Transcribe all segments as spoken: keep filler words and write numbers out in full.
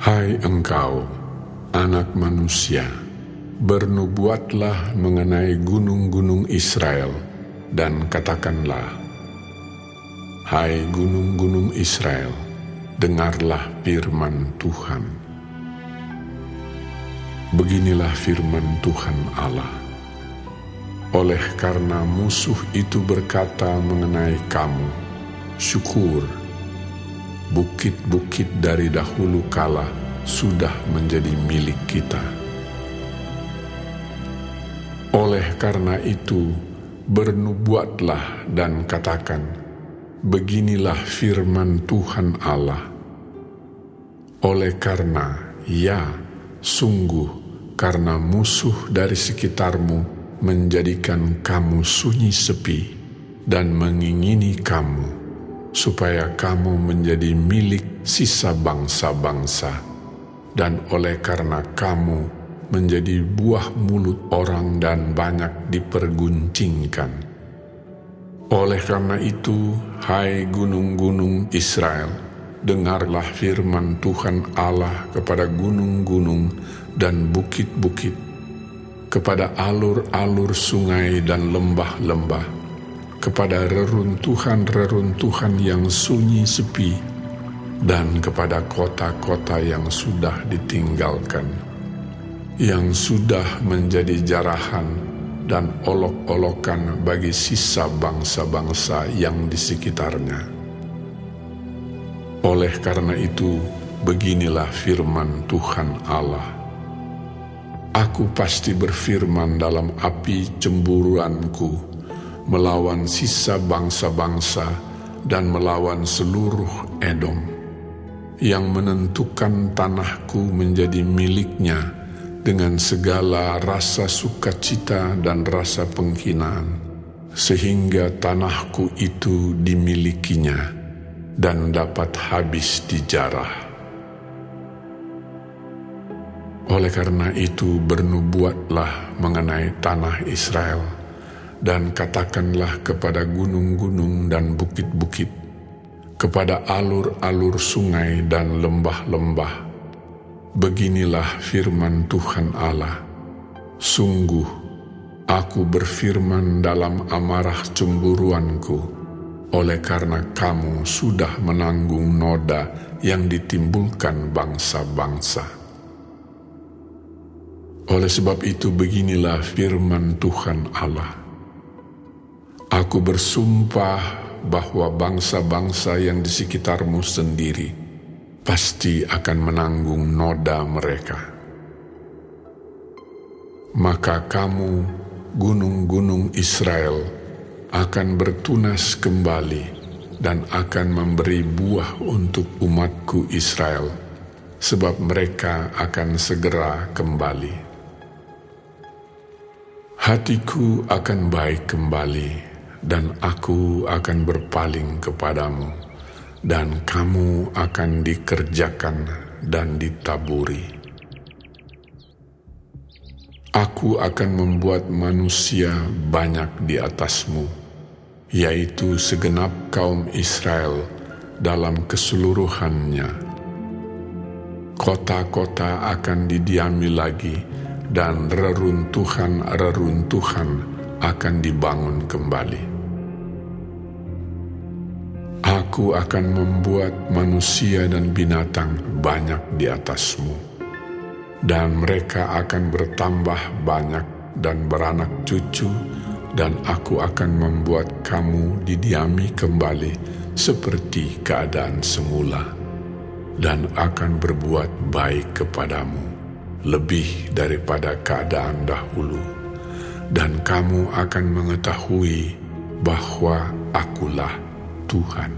Hai engkau, anak manusia, bernubuatlah mengenai gunung-gunung Israel, dan katakanlah, hai gunung-gunung Israel, dengarlah firman Tuhan. Beginilah firman Tuhan Allah. Oleh karena musuh itu berkata mengenai kamu, syukur, bukit-bukit dari dahulu kala sudah menjadi milik kita. Oleh karena itu, bernubuatlah dan katakan, beginilah firman Tuhan Allah. Oleh karena, ya, sungguh, karena musuh dari sekitarmu menjadikan kamu sunyi sepi dan mengingini kamu, supaya kamu menjadi milik sisa bangsa-bangsa, dan oleh karena kamu menjadi buah mulut orang dan banyak diperguncingkan. Oleh karena itu, hai gunung-gunung Israel, dengarlah firman Tuhan Allah kepada gunung-gunung dan bukit-bukit, kepada alur-alur sungai dan lembah-lembah, kepada reruntuhan-reruntuhan yang sunyi sepi, dan kepada kota-kota yang sudah ditinggalkan, yang sudah menjadi jarahan dan olok-olokan bagi sisa bangsa-bangsa yang di sekitarnya. Oleh karena itu, beginilah firman Tuhan Allah. Aku pasti berfirman dalam api cemburuanku, melawan sisa bangsa-bangsa dan melawan seluruh Edom, yang menentukan tanahku menjadi miliknya dengan segala rasa sukacita dan rasa penghinaan, sehingga tanahku itu dimilikinya dan dapat habis dijarah. Oleh karena itu, bernubuatlah mengenai tanah Israel, dan katakanlah kepada gunung-gunung dan bukit-bukit, kepada alur-alur sungai dan lembah-lembah, beginilah firman Tuhan Allah. Sungguh, aku berfirman dalam amarah cemburuanku, oleh karena kamu sudah menanggung noda yang ditimbulkan bangsa-bangsa. Oleh sebab itu, beginilah firman Tuhan Allah. Aku bersumpah bahwa bangsa-bangsa yang di sekitarmu sendiri pasti akan menanggung noda mereka. Maka kamu, gunung-gunung Israel, akan bertunas kembali dan akan memberi buah untuk umatku Israel, sebab mereka akan segera kembali. Hatiku akan baik kembali, dan aku akan berpaling kepadamu, dan kamu akan dikerjakan dan ditaburi. Aku akan membuat manusia banyak di atasmu, yaitu segenap kaum Israel dalam keseluruhannya. Kota-kota akan didiami lagi, dan reruntuhan-reruntuhan akan dibangun kembali. Aku akan membuat manusia dan binatang banyak di atasmu, dan mereka akan bertambah banyak dan beranak cucu, dan aku akan membuat kamu didiami kembali seperti keadaan semula, dan akan berbuat baik kepadamu lebih daripada keadaan dahulu, dan kamu akan mengetahui bahwa akulah Tuhan.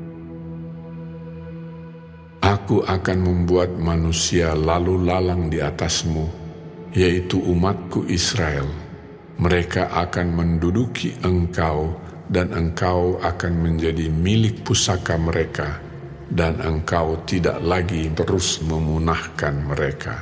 Aku akan membuat manusia lalu lalang di atasmu, yaitu umatku Israel. Mereka akan menduduki engkau, dan engkau akan menjadi milik pusaka mereka, dan engkau tidak lagi terus memunahkan mereka.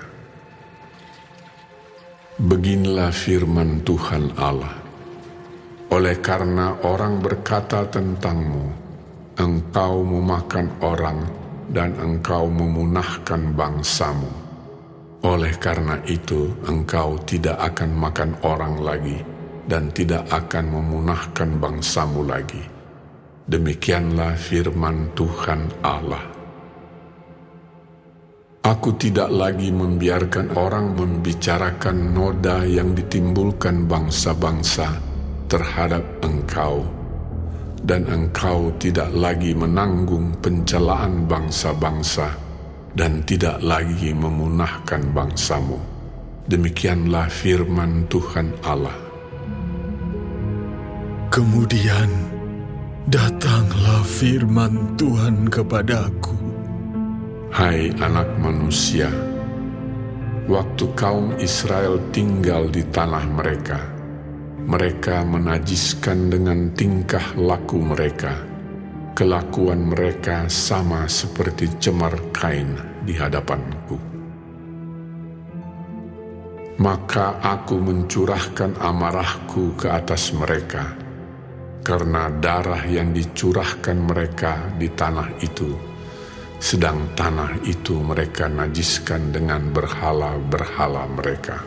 Beginilah firman Tuhan Allah. Oleh karena orang berkata tentangmu, engkau memakan orang dan engkau memunahkan bangsamu. Oleh karena itu, engkau tidak akan makan orang lagi dan tidak akan memunahkan bangsamu lagi. Demikianlah firman Tuhan Allah. Aku tidak lagi membiarkan orang membicarakan noda yang ditimbulkan bangsa-bangsa terhadap engkau, dan engkau tidak lagi menanggung pencelaan bangsa-bangsa dan tidak lagi memunahkan bangsamu. Demikianlah firman Tuhan Allah. Kemudian datanglah firman Tuhan kepadaku. Hai anak manusia, waktu kaum Israel tinggal di tanah mereka, mereka menajiskan dengan tingkah laku mereka. Kelakuan mereka sama seperti cemar kain di hadapanku. Maka aku mencurahkan amarahku ke atas mereka, karena darah yang dicurahkan mereka di tanah itu, sedang tanah itu mereka najiskan dengan berhala-berhala mereka.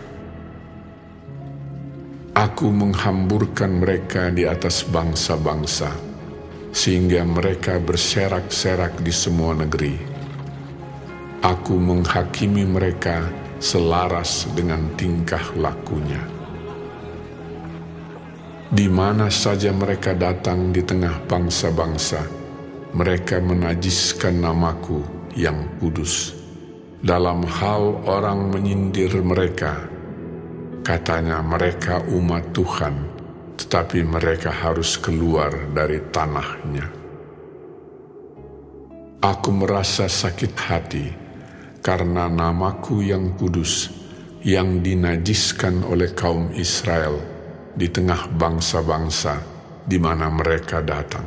Aku menghamburkan mereka di atas bangsa-bangsa, sehingga mereka berserak-serak di semua negeri. Aku menghakimi mereka selaras dengan tingkah lakunya. Di mana saja mereka datang di tengah bangsa-bangsa, mereka menajiskan namaku yang kudus. Dalam hal orang menyindir mereka, katanya mereka umat Tuhan, tetapi mereka harus keluar dari tanahnya. Aku merasa sakit hati karena namaku yang kudus yang dinajiskan oleh kaum Israel di tengah bangsa-bangsa di mana mereka datang.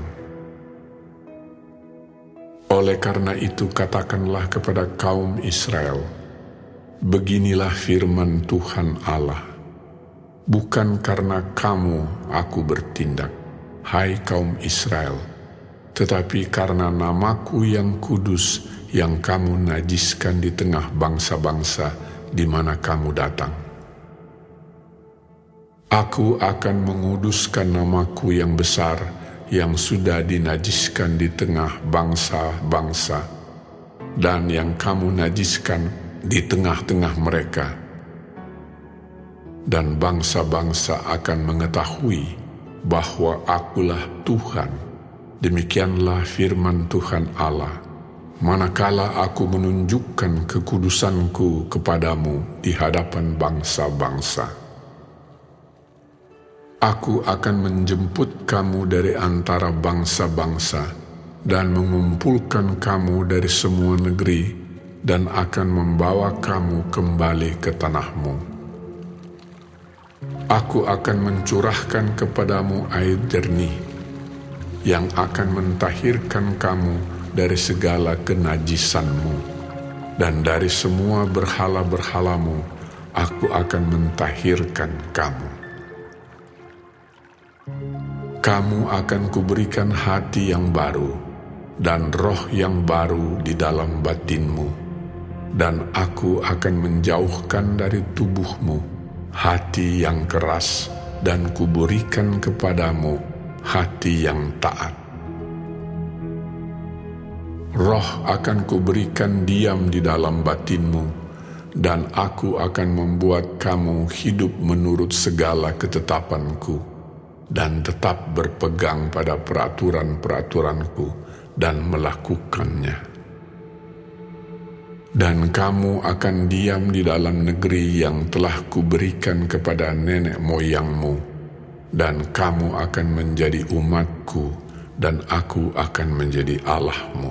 Oleh karena itu katakanlah kepada kaum Israel, beginilah firman Tuhan Allah. Bukan karena kamu aku bertindak, hai kaum Israel, tetapi karena namaku yang kudus yang kamu najiskan di tengah bangsa-bangsa di mana kamu datang. Aku akan menguduskan namaku yang besar yang sudah dinajiskan di tengah bangsa-bangsa dan yang kamu najiskan di tengah-tengah mereka. Dan bangsa-bangsa akan mengetahui bahwa akulah Tuhan. Demikianlah firman Tuhan Allah. Manakala aku menunjukkan kekudusanku kepadamu di hadapan bangsa-bangsa, aku akan menjemput kamu dari antara bangsa-bangsa dan mengumpulkan kamu dari semua negeri dan akan membawa kamu kembali ke tanahmu. Aku akan mencurahkan kepadamu air jernih yang akan mentahirkan kamu dari segala kenajisanmu, dan dari semua berhala-berhalamu aku akan mentahirkan kamu. Kamu akan kuberikan hati yang baru dan roh yang baru di dalam batinmu, dan aku akan menjauhkan dari tubuhmu hati yang keras dan kuberikan kepadamu hati yang taat. Roh akan kuberikan diam di dalam batinmu, dan aku akan membuat kamu hidup menurut segala ketetapanku, dan tetap berpegang pada peraturan-peraturanku dan melakukannya. Dan kamu akan diam di dalam negeri yang telah kuberikan kepada nenek moyangmu, dan kamu akan menjadi umatku, dan aku akan menjadi Allahmu.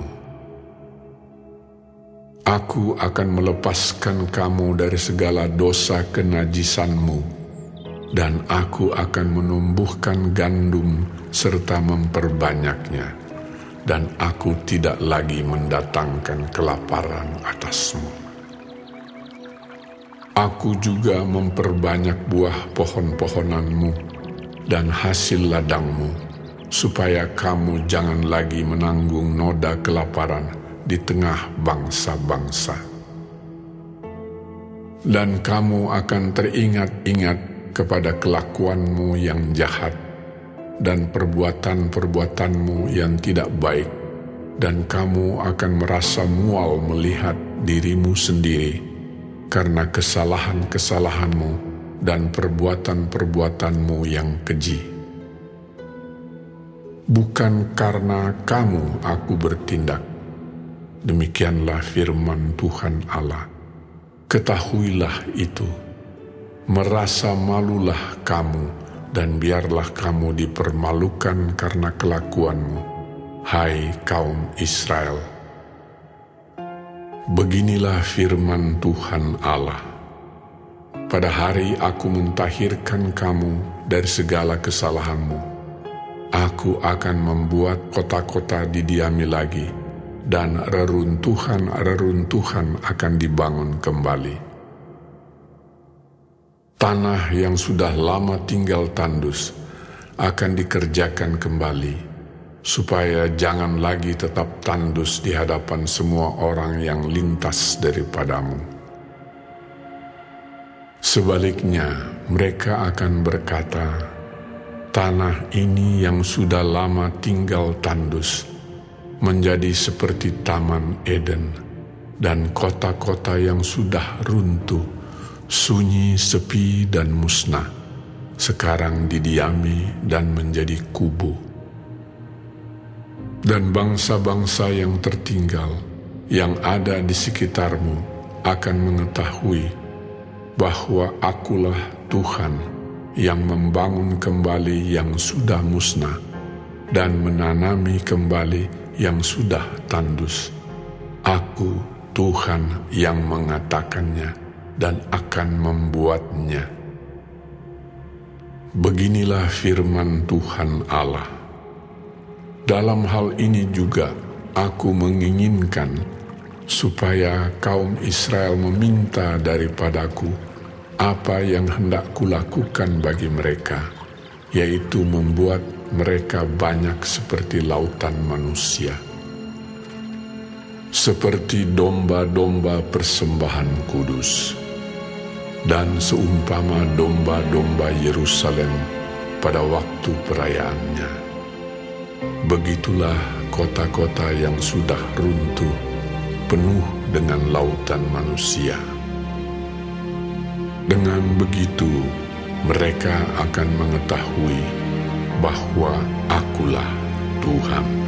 Aku akan melepaskan kamu dari segala dosa kenajisanmu, dan aku akan menumbuhkan gandum serta memperbanyaknya, dan aku tidak lagi mendatangkan kelaparan atasmu. Aku juga memperbanyak buah pohon-pohonanmu dan hasil ladangmu, supaya kamu jangan lagi menanggung noda kelaparan di tengah bangsa-bangsa. Dan kamu akan teringat-ingat kepada kelakuanmu yang jahat dan perbuatan-perbuatanmu yang tidak baik, dan kamu akan merasa mual melihat dirimu sendiri karena kesalahan-kesalahanmu dan perbuatan-perbuatanmu yang keji. Bukan karena kamu aku bertindak, demikianlah firman Tuhan Allah. Ketahuilah itu, merasa malulah kamu, dan biarlah kamu dipermalukan karena kelakuanmu, hai kaum Israel. Beginilah firman Tuhan Allah. Pada hari aku mentahirkan kamu dari segala kesalahanmu, aku akan membuat kota-kota didiami lagi, dan reruntuhan-reruntuhan akan dibangun kembali. Tanah yang sudah lama tinggal tandus akan dikerjakan kembali, supaya jangan lagi tetap tandus di hadapan semua orang yang lintas daripadamu. Sebaliknya, mereka akan berkata, tanah ini yang sudah lama tinggal tandus menjadi seperti Taman Eden, dan kota-kota yang sudah runtuh, sunyi, sepi, dan musnah, sekarang didiami dan menjadi kubu. Dan bangsa-bangsa yang tertinggal yang ada di sekitarmu akan mengetahui bahwa akulah Tuhan yang membangun kembali yang sudah musnah dan menanami kembali yang sudah tandus. Aku Tuhan yang mengatakannya dan akan membuatnya. Beginilah firman Tuhan Allah. Dalam hal ini juga aku menginginkan supaya kaum Israel meminta daripadaku apa yang hendak kulakukan bagi mereka, yaitu membuat mereka banyak seperti lautan manusia, seperti domba-domba persembahan kudus, dan seumpama domba-domba Yerusalem pada waktu perayaannya. Begitulah kota-kota yang sudah runtuh, penuh dengan lautan manusia. Dengan begitu, mereka akan mengetahui bahwa akulah Tuhan.